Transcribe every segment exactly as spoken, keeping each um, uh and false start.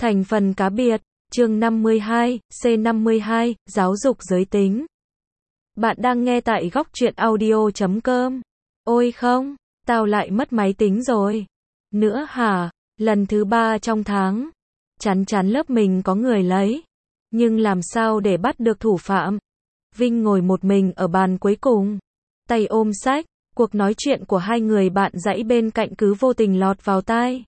Thành phần cá biệt, chương năm mươi hai, C năm mươi hai, giáo dục giới tính. Bạn đang nghe tại góc truyện audio chấm com. Ôi không, tao lại mất máy tính rồi. Nữa hả? Lần thứ ba trong tháng. Chắn chắn lớp mình có người lấy. Nhưng làm sao để bắt được thủ phạm? Vinh ngồi một mình ở bàn cuối cùng. Tay ôm sách, cuộc nói chuyện của hai người bạn dãy bên cạnh cứ vô tình lọt vào tai.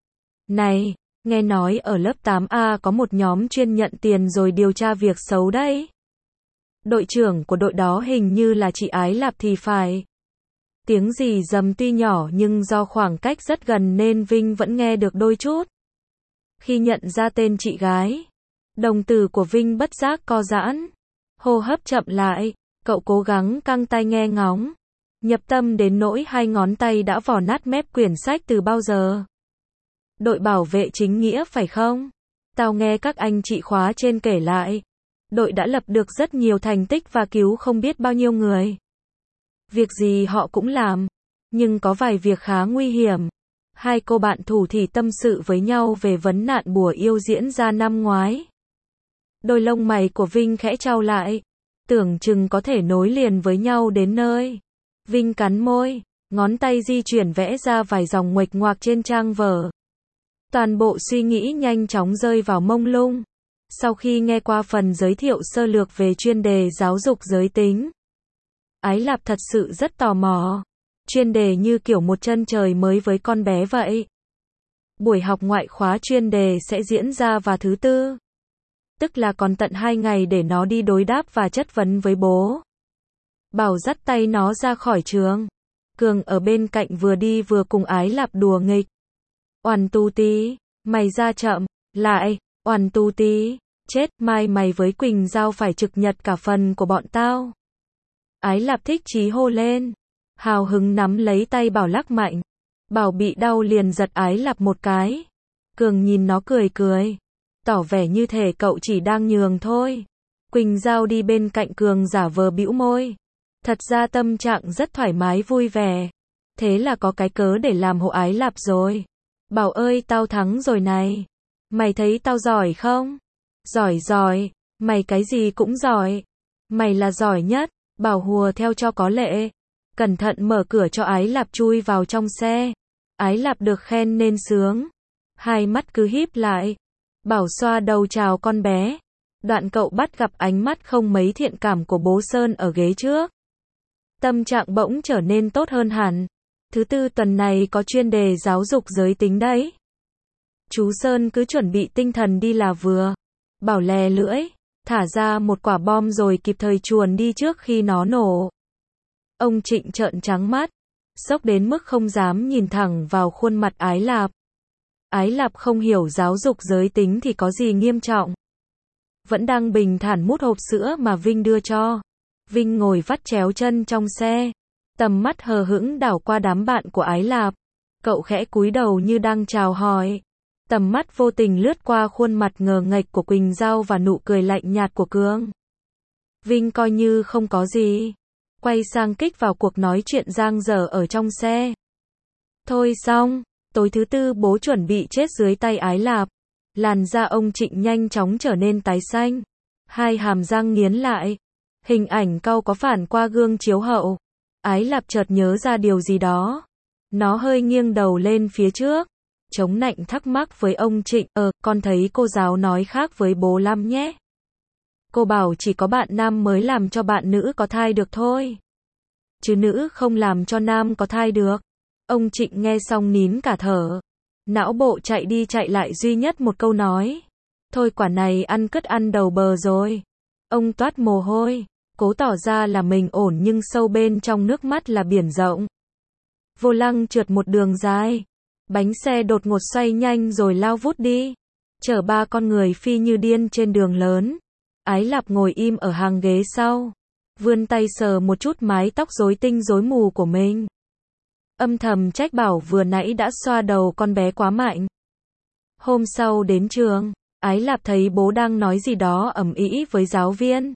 Này, nghe nói ở lớp tám A có một nhóm chuyên nhận tiền rồi điều tra việc xấu đấy. Đội trưởng của đội đó hình như là chị Ái Lạp thì phải. Tiếng gì rầm tuy nhỏ nhưng do khoảng cách rất gần nên Vinh vẫn nghe được đôi chút. Khi nhận ra tên chị gái, đồng tử của Vinh bất giác co giãn. Hô hấp chậm lại, cậu cố gắng căng tai nghe ngóng. Nhập tâm đến nỗi hai ngón tay đã vò nát mép quyển sách từ bao giờ. Đội bảo vệ chính nghĩa phải không? Tao nghe các anh chị khóa trên kể lại. Đội đã lập được rất nhiều thành tích và cứu không biết bao nhiêu người. Việc gì họ cũng làm. Nhưng có vài việc khá nguy hiểm. Hai cô bạn thủ thỉ tâm sự với nhau về vấn nạn bùa yêu diễn ra năm ngoái. Đôi lông mày của Vinh khẽ chau lại. Tưởng chừng có thể nối liền với nhau đến nơi. Vinh cắn môi, ngón tay di chuyển vẽ ra vài dòng nguệch ngoạc trên trang vở. Toàn bộ suy nghĩ nhanh chóng rơi vào mông lung. Sau khi nghe qua phần giới thiệu sơ lược về chuyên đề giáo dục giới tính, Ái Lạp thật sự rất tò mò. Chuyên đề như kiểu một chân trời mới với con bé vậy. Buổi học ngoại khóa chuyên đề sẽ diễn ra vào thứ tư. Tức là còn tận hai ngày để nó đi đối đáp và chất vấn với bố. Bảo dắt tay nó ra khỏi trường. Cường ở bên cạnh vừa đi vừa cùng Ái Lạp đùa nghịch. Oằn tu tí, mày ra chậm, lại, oằn tu tí, chết, mai mày với Quỳnh Giao phải trực nhật cả phần của bọn tao. Ái Lạp thích chí hô lên, hào hứng nắm lấy tay Bảo lắc mạnh. Bảo bị đau liền giật Ái Lạp một cái. Cường nhìn nó cười cười, tỏ vẻ như thể cậu chỉ đang nhường thôi. Quỳnh Giao đi bên cạnh Cường giả vờ bĩu môi. Thật ra tâm trạng rất thoải mái vui vẻ. Thế là có cái cớ để làm hộ Ái Lạp rồi. Bảo ơi tao thắng rồi này. Mày thấy tao giỏi không? Giỏi giỏi, mày cái gì cũng giỏi. Mày là giỏi nhất. Bảo hùa theo cho có lệ. Cẩn thận mở cửa cho Ái Lạp chui vào trong xe. Ái Lạp được khen nên sướng. Hai mắt cứ híp lại. Bảo xoa đầu chào con bé. Đoạn cậu bắt gặp ánh mắt không mấy thiện cảm của bố Sơn ở ghế trước. Tâm trạng bỗng trở nên tốt hơn hẳn. Thứ tư tuần này có chuyên đề giáo dục giới tính đấy. Chú Sơn cứ chuẩn bị tinh thần đi là vừa. Bảo lè lưỡi, thả ra một quả bom rồi kịp thời chuồn đi trước khi nó nổ. Ông Trịnh trợn trắng mắt, sốc đến mức không dám nhìn thẳng vào khuôn mặt Ái Lạp. Ái Lạp không hiểu giáo dục giới tính thì có gì nghiêm trọng. Vẫn đang bình thản mút hộp sữa mà Vinh đưa cho. Vinh ngồi vắt chéo chân trong xe. Tầm mắt hờ hững đảo qua đám bạn của Ái Lạp. Cậu khẽ cúi đầu như đang chào hỏi. Tầm mắt vô tình lướt qua khuôn mặt ngờ nghệch của Quỳnh Giao và nụ cười lạnh nhạt của Cường. Vinh coi như không có gì. Quay sang kích vào cuộc nói chuyện dang dở ở trong xe. Thôi xong, tối thứ tư bố chuẩn bị chết dưới tay Ái Lạp. Làn da ông Trịnh nhanh chóng trở nên tái xanh. Hai hàm răng nghiến lại. Hình ảnh cau có phản qua gương chiếu hậu. Ái Lạp chợt nhớ ra điều gì đó. Nó hơi nghiêng đầu lên phía trước. Chống nạnh thắc mắc với ông Trịnh. Ờ, con thấy cô giáo nói khác với bố lắm nhé. Cô bảo chỉ có bạn nam mới làm cho bạn nữ có thai được thôi. Chứ nữ không làm cho nam có thai được. Ông Trịnh nghe xong nín cả thở. Não bộ chạy đi chạy lại duy nhất một câu nói. Thôi quả này ăn cứt ăn đầu bờ rồi. Ông toát mồ hôi. Cố tỏ ra là mình ổn nhưng sâu bên trong nước mắt là biển rộng. Vô lăng trượt một đường dài. Bánh xe đột ngột xoay nhanh rồi lao vút đi. Chở ba con người phi như điên trên đường lớn. Ái Lạp ngồi im ở hàng ghế sau. Vươn tay sờ một chút mái tóc rối tinh rối mù của mình. Âm thầm trách Bảo vừa nãy đã xoa đầu con bé quá mạnh. Hôm sau đến trường, Ái Lạp thấy bố đang nói gì đó ầm ĩ với giáo viên.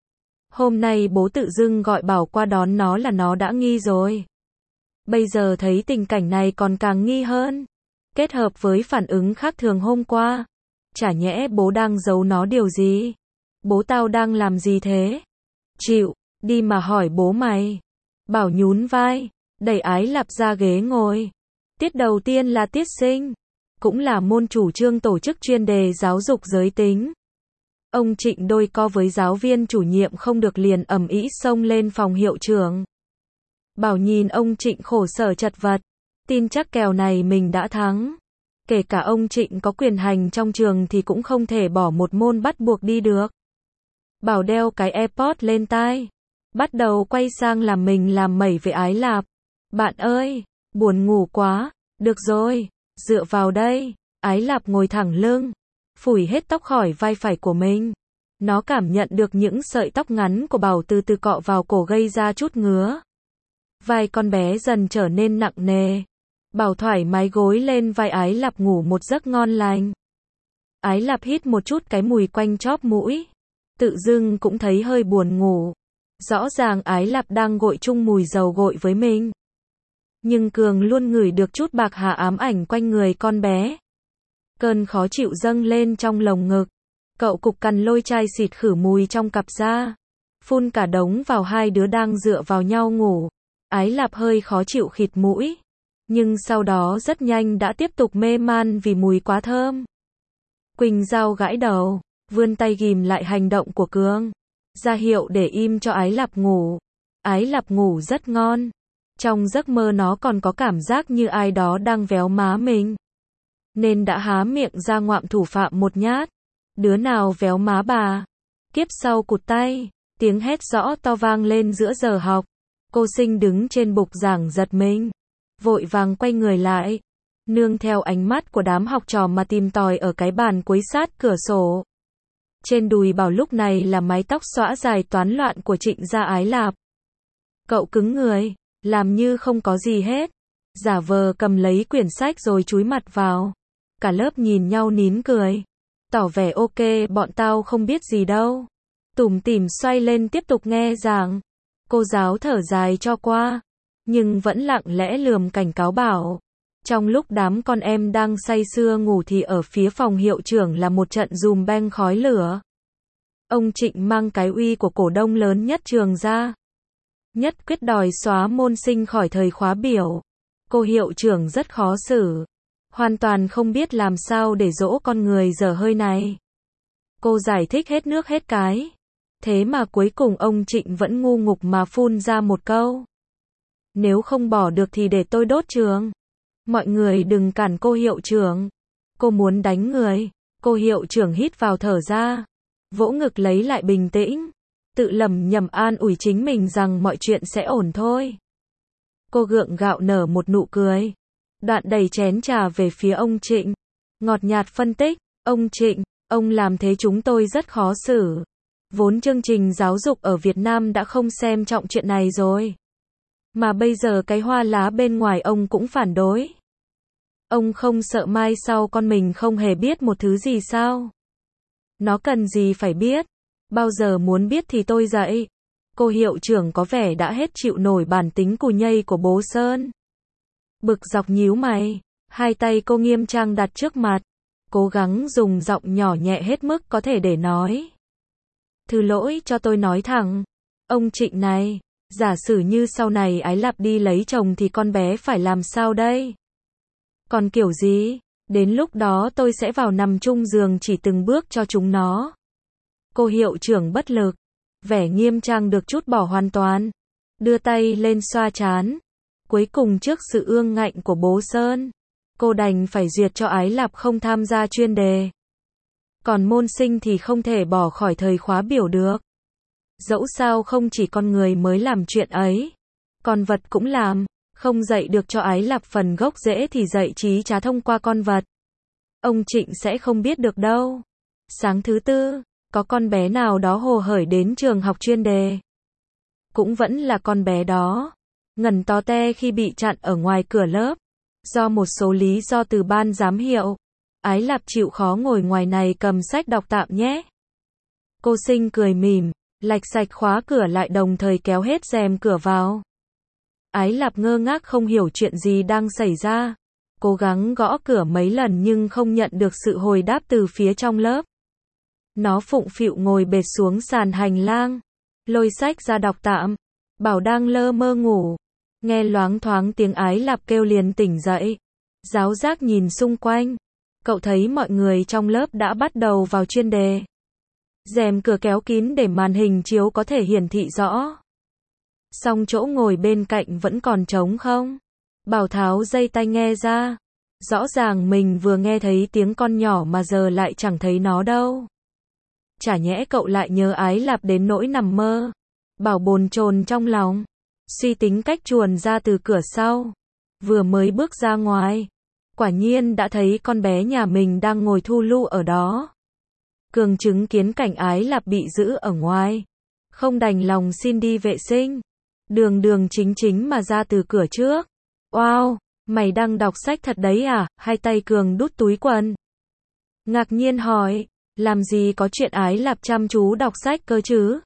Hôm nay bố tự dưng gọi Bảo qua đón nó là nó đã nghi rồi. Bây giờ thấy tình cảnh này còn càng nghi hơn. Kết hợp với phản ứng khác thường hôm qua, Chả nhẽ bố đang giấu nó điều gì? Bố tao đang làm gì thế? Chịu, đi mà hỏi bố mày. Bảo nhún vai, đẩy Ái Lạp ra ghế ngồi. Tiết đầu tiên là tiết sinh, cũng là môn chủ trương tổ chức chuyên đề giáo dục giới tính. Ông Trịnh đôi co với giáo viên chủ nhiệm không được liền ầm ĩ xông lên phòng hiệu trưởng. Bảo nhìn ông Trịnh khổ sở chật vật, tin chắc kèo này mình đã thắng. Kể cả ông Trịnh có quyền hành trong trường thì cũng không thể bỏ một môn bắt buộc đi được. Bảo đeo cái AirPod lên tai, bắt đầu quay sang làm mình làm mẩy với Ái Lạp. Bạn ơi, buồn ngủ quá, được rồi, dựa vào đây. Ái Lạp ngồi thẳng lưng, phủi hết tóc khỏi vai phải của mình. Nó cảm nhận được những sợi tóc ngắn của Bảo từ từ cọ vào cổ gây ra chút ngứa. Vai con bé dần trở nên nặng nề. Bảo thoải mái gối lên vai Ái Lạp ngủ một giấc ngon lành. Ái Lạp hít một chút cái mùi quanh chóp mũi. Tự dưng cũng thấy hơi buồn ngủ. Rõ ràng Ái Lạp đang gội chung mùi dầu gội với mình. Nhưng Cường luôn ngửi được chút bạc hà ám ảnh quanh người con bé. Cơn khó chịu dâng lên trong lồng ngực. Cậu cục cằn lôi chai xịt khử mùi trong cặp ra. Phun cả đống vào hai đứa đang dựa vào nhau ngủ. Ái Lạp hơi khó chịu khịt mũi. Nhưng sau đó rất nhanh đã tiếp tục mê man vì mùi quá thơm. Quỳnh Giao gãi đầu, vươn tay ghìm lại hành động của Cường. Ra hiệu để im cho Ái Lạp ngủ. Ái Lạp ngủ rất ngon. Trong giấc mơ nó còn có cảm giác như ai đó đang véo má mình. Nên đã há miệng ra ngoạm thủ phạm một nhát. Đứa nào véo má bà? Kiếp sau cụt tay. Tiếng hét rõ to vang lên giữa giờ học. Cô Sinh đứng trên bục giảng giật mình. Vội vàng quay người lại. Nương theo ánh mắt của đám học trò mà tìm tòi ở cái bàn cuối sát cửa sổ. Trên đùi Bảo lúc này là mái tóc xõa dài toán loạn của Trịnh gia Ái Lạp. Cậu cứng người, làm như không có gì hết. Giả vờ cầm lấy quyển sách rồi chúi mặt vào. Cả lớp nhìn nhau nín cười. Tỏ vẻ ok, bọn tao không biết gì đâu. Tủm tỉm xoay lên tiếp tục nghe giảng. Cô giáo thở dài cho qua. Nhưng vẫn lặng lẽ lườm cảnh cáo Bảo. Trong lúc đám con em đang say sưa ngủ thì ở phía phòng hiệu trưởng là một trận dùm beng khói lửa. Ông Trịnh mang cái uy của cổ đông lớn nhất trường ra. Nhất quyết đòi xóa môn sinh khỏi thời khóa biểu. Cô hiệu trưởng rất khó xử. Hoàn toàn không biết làm sao để dỗ con người dở hơi này. Cô giải thích hết nước hết cái. Thế mà cuối cùng ông Trịnh vẫn ngu ngục mà phun ra một câu. Nếu không bỏ được thì để tôi đốt trường. Mọi người đừng cản cô hiệu trưởng. Cô muốn đánh người. Cô hiệu trưởng hít vào thở ra. Vỗ ngực lấy lại bình tĩnh. Tự lẩm nhẩm an ủi chính mình rằng mọi chuyện sẽ ổn thôi. Cô gượng gạo nở một nụ cười. Đoạn đẩy chén trà về phía ông Trịnh. Ngọt nhạt phân tích. Ông Trịnh, ông làm thế chúng tôi rất khó xử. Vốn chương trình giáo dục ở Việt Nam đã không xem trọng chuyện này rồi. Mà bây giờ cái hoa lá bên ngoài ông cũng phản đối. Ông không sợ mai sau con mình không hề biết một thứ gì sao? Nó cần gì phải biết? Bao giờ muốn biết thì tôi dạy. Cô hiệu trưởng có vẻ đã hết chịu nổi bản tính cù nhây của bố Sơn. Bực dọc nhíu mày, hai tay cô nghiêm trang đặt trước mặt, cố gắng dùng giọng nhỏ nhẹ hết mức có thể để nói. Thứ lỗi cho tôi nói thẳng, ông Trịnh này, giả sử như sau này Ái Lạp đi lấy chồng thì con bé phải làm sao đây? Còn kiểu gì? Đến lúc đó tôi sẽ vào nằm chung giường chỉ từng bước cho chúng nó. Cô hiệu trưởng bất lực, vẻ nghiêm trang được trút bỏ hoàn toàn, đưa tay lên xoa trán. Cuối cùng trước sự ương ngạnh của bố Sơn, cô đành phải duyệt cho Ái Lạp không tham gia chuyên đề. Còn môn sinh thì không thể bỏ khỏi thời khóa biểu được. Dẫu sao không chỉ con người mới làm chuyện ấy, con vật cũng làm, không dạy được cho Ái Lạp phần gốc rễ thì dạy trí trá thông qua con vật. Ông Trịnh sẽ không biết được đâu. Sáng thứ tư, có con bé nào đó hồ hởi đến trường học chuyên đề. Cũng vẫn là con bé đó. Ngẩn tó te khi bị chặn ở ngoài cửa lớp. Do một số lý do từ ban giám hiệu. Ái Lạp chịu khó ngồi ngoài này cầm sách đọc tạm nhé. Cô Sinh cười mỉm, lạch sạch khóa cửa lại đồng thời kéo hết rèm cửa vào. Ái Lạp ngơ ngác không hiểu chuyện gì đang xảy ra. cố gắng gõ cửa mấy lần nhưng không nhận được sự hồi đáp từ phía trong lớp. Nó phụng phịu ngồi bệt xuống sàn hành lang, lôi sách ra đọc tạm. Bảo đang lơ mơ ngủ, nghe loáng thoáng tiếng Ái Lạp kêu liền tỉnh dậy. Giáo giác nhìn xung quanh, cậu thấy mọi người trong lớp đã bắt đầu vào chuyên đề. Rèm cửa kéo kín để màn hình chiếu có thể hiển thị rõ. Song chỗ ngồi bên cạnh vẫn còn trống không. Bảo tháo dây tai nghe ra. Rõ ràng mình vừa nghe thấy tiếng con nhỏ mà giờ lại chẳng thấy nó đâu. Chả nhẽ cậu lại nhớ Ái Lạp đến nỗi nằm mơ. Bảo bồn chồn trong lòng, suy tính cách chuồn ra từ cửa sau. Vừa mới bước ra ngoài, quả nhiên đã thấy con bé nhà mình đang ngồi thu lu ở đó. Cường chứng kiến cảnh Ái Lạp bị giữ ở ngoài, không đành lòng xin đi vệ sinh. Đường đường chính chính mà ra từ cửa trước. Wow, mày đang đọc sách thật đấy à? Hai tay Cường đút túi quần. Ngạc nhiên hỏi, làm gì có chuyện Ái Lạp chăm chú đọc sách cơ chứ?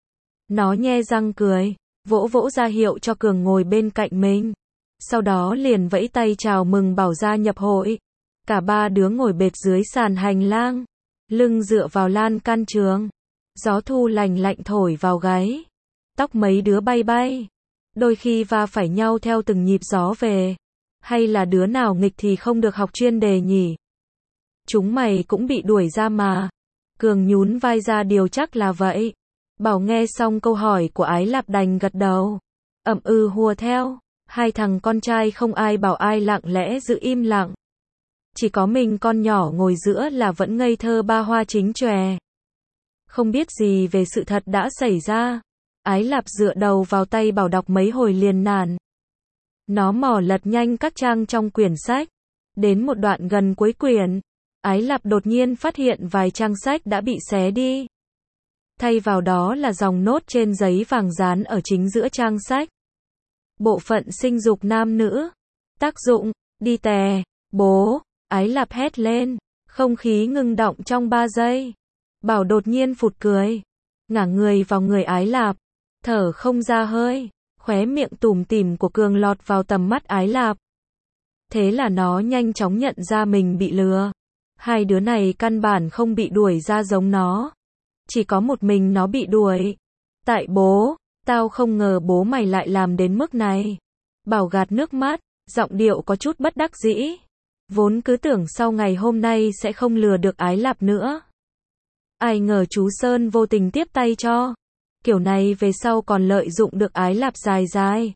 Nó nhe răng cười, vỗ vỗ ra hiệu cho Cường ngồi bên cạnh mình. Sau đó liền vẫy tay chào mừng Bảo gia nhập hội. Cả ba đứa ngồi bệt dưới sàn hành lang, lưng dựa vào lan can trường. Gió thu lành lạnh thổi vào gáy. Tóc mấy đứa bay bay. Đôi khi va phải nhau theo từng nhịp gió về. Hay là đứa nào nghịch thì không được học chuyên đề nhỉ? Chúng mày cũng bị đuổi ra mà. Cường nhún vai ra điều chắc là vậy. Bảo nghe xong câu hỏi của Ái Lạp đành gật đầu. Ậm ừ hùa theo. Hai thằng con trai không ai bảo ai lặng lẽ giữ im lặng. Chỉ có mình con nhỏ ngồi giữa là vẫn ngây thơ ba hoa chính chòe. Không biết gì về sự thật đã xảy ra. Ái Lạp dựa đầu vào tay Bảo đọc mấy hồi liền nản. Nó mò lật nhanh các trang trong quyển sách. Đến một đoạn gần cuối quyển, Ái Lạp đột nhiên phát hiện vài trang sách đã bị xé đi. Thay vào đó là dòng nốt trên giấy vàng dán ở chính giữa trang sách. Bộ phận sinh dục nam nữ. Tác dụng, đi tè, bố. Ái Lạp hét lên. Không khí ngưng động trong ba giây. Bảo đột nhiên phụt cười. Ngả người vào người Ái Lạp. Thở không ra hơi. Khóe miệng tủm tỉm của Cường lọt vào tầm mắt Ái Lạp. Thế là nó nhanh chóng nhận ra mình bị lừa. Hai đứa này căn bản không bị đuổi ra giống nó. Chỉ có một mình nó bị đuổi. Tại bố, tao không ngờ bố mày lại làm đến mức này. Bảo gạt nước mắt, giọng điệu có chút bất đắc dĩ. Vốn cứ tưởng sau ngày hôm nay sẽ không lừa được Ái Lạp nữa. Ai ngờ chú Sơn vô tình tiếp tay cho. Kiểu này về sau còn lợi dụng được Ái Lạp dài dài.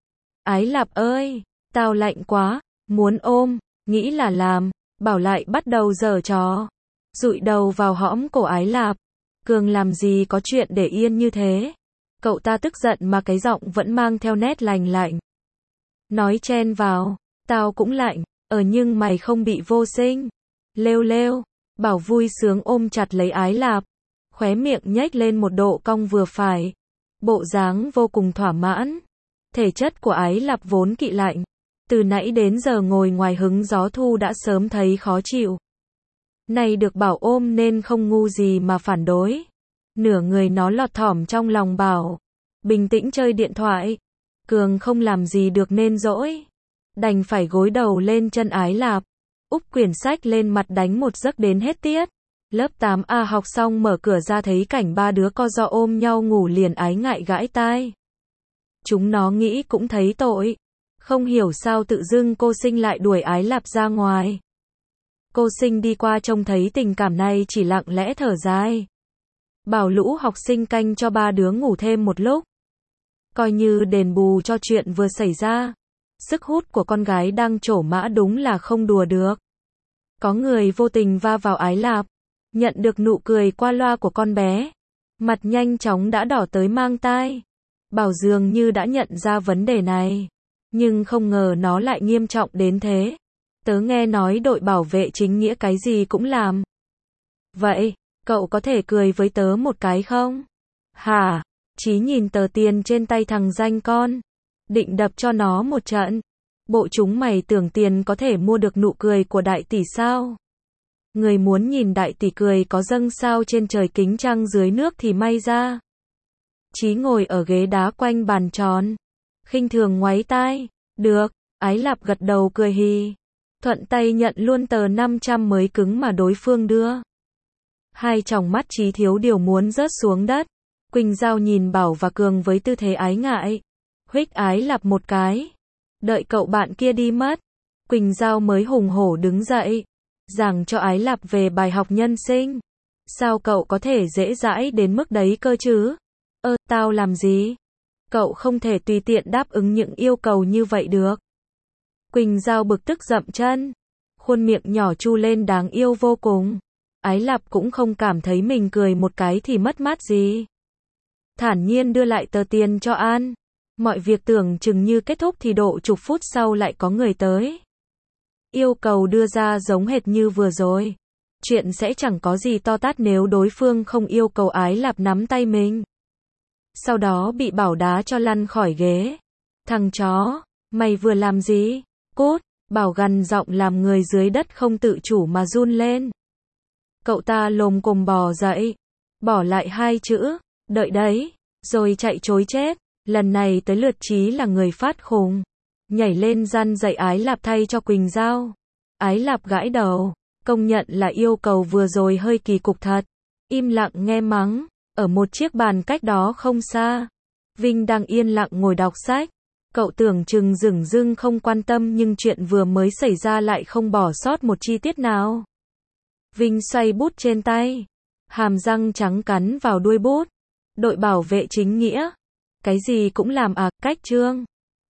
Ái Lạp ơi, tao lạnh quá, muốn ôm, nghĩ là làm. Bảo lại bắt đầu giở trò. Dụi đầu vào hõm cổ Ái Lạp. Cường làm gì có chuyện để yên như thế. Cậu ta tức giận mà cái giọng vẫn mang theo nét lành lạnh. Nói chen vào, tao cũng lạnh, ờ nhưng mày không bị vô sinh. Lêu lêu, Bảo vui sướng ôm chặt lấy Ái Lạp. Khóe miệng nhếch lên một độ cong vừa phải. Bộ dáng vô cùng thỏa mãn. Thể chất của Ái Lạp vốn kỵ lạnh. Từ nãy đến giờ ngồi ngoài hứng gió thu đã sớm thấy khó chịu. Này được Bảo ôm nên không ngu gì mà phản đối. Nửa người nó lọt thỏm trong lòng Bảo. Bình tĩnh chơi điện thoại. Cường không làm gì được nên dỗi. Đành phải gối đầu lên chân Ái Lạp. Úp quyển sách lên mặt đánh một giấc đến hết tiết. Lớp tám A học xong mở cửa ra thấy cảnh ba đứa co ro ôm nhau ngủ liền ái ngại gãi tai. Chúng nó nghĩ cũng thấy tội. Không hiểu sao tự dưng cô Sinh lại đuổi Ái Lạp ra ngoài. Cô Sinh đi qua trông thấy tình cảm này chỉ lặng lẽ thở dài. Bảo lũ học sinh canh cho ba đứa ngủ thêm một lúc. Coi như đền bù cho chuyện vừa xảy ra. Sức hút của con gái đang trổ mã đúng là không đùa được. Có người vô tình va vào Ái Lạp. Nhận được nụ cười qua loa của con bé. Mặt nhanh chóng đã đỏ tới mang tai. Bảo dường như đã nhận ra vấn đề này. Nhưng không ngờ nó lại nghiêm trọng đến thế. Tớ nghe nói đội bảo vệ chính nghĩa cái gì cũng làm. Vậy, cậu có thể cười với tớ một cái không? Hả? Chí nhìn tờ tiền trên tay thằng danh con. Định đập cho nó một trận. Bộ chúng mày tưởng tiền có thể mua được nụ cười của đại tỷ sao? Người muốn nhìn đại tỷ cười có dâng sao trên trời kính trăng dưới nước thì may ra. Chí ngồi ở ghế đá quanh bàn tròn. Khinh thường ngoáy tai. Được, Ái Lạp gật đầu cười hì. thuận tay nhận luôn tờ năm trăm mới cứng mà đối phương đưa. Hai tròng mắt Chí Thiếu Điều muốn rớt xuống đất. Quỳnh Giao nhìn Bảo và Cường với tư thế ái ngại. Huých Ái Lạp một cái. Đợi cậu bạn kia đi mất. Quỳnh Giao mới hùng hổ đứng dậy. Giảng cho Ái Lạp về bài học nhân sinh. Sao cậu có thể dễ dãi đến mức đấy cơ chứ? Ơ, tao làm gì? Cậu không thể tùy tiện đáp ứng những yêu cầu như vậy được. Quỳnh Giao bực tức dậm chân. Khuôn miệng nhỏ chu lên đáng yêu vô cùng. Ái Lạp cũng không cảm thấy mình cười một cái thì mất mát gì. Thản nhiên đưa lại tờ tiền cho An. Mọi việc tưởng chừng như kết thúc thì độ chục phút sau lại có người tới. Yêu cầu đưa ra giống hệt như vừa rồi. Chuyện sẽ chẳng có gì to tát nếu đối phương không yêu cầu Ái Lạp nắm tay mình. Sau đó bị Bảo đá cho lăn khỏi ghế. Thằng chó, mày vừa làm gì? Cút, Bảo gằn giọng làm người dưới đất không tự chủ mà run lên. Cậu ta lồm cồm bò dậy. Bỏ lại hai chữ, đợi đấy, rồi chạy trối chết. Lần này tới lượt Chí là người phát khùng. Nhảy lên răn dạy Ái Lạp thay cho Quỳnh Giao. Ái Lạp gãi đầu. Công nhận là yêu cầu vừa rồi hơi kỳ cục thật. Im lặng nghe mắng. Ở một chiếc bàn cách đó không xa. Vinh đang yên lặng ngồi đọc sách. Cậu tưởng chừng dửng dưng không quan tâm nhưng chuyện vừa mới xảy ra lại không bỏ sót một chi tiết nào. Vinh xoay bút trên tay. Hàm răng trắng cắn vào đuôi bút. Đội bảo vệ chính nghĩa. Cái gì cũng làm à, cách trương.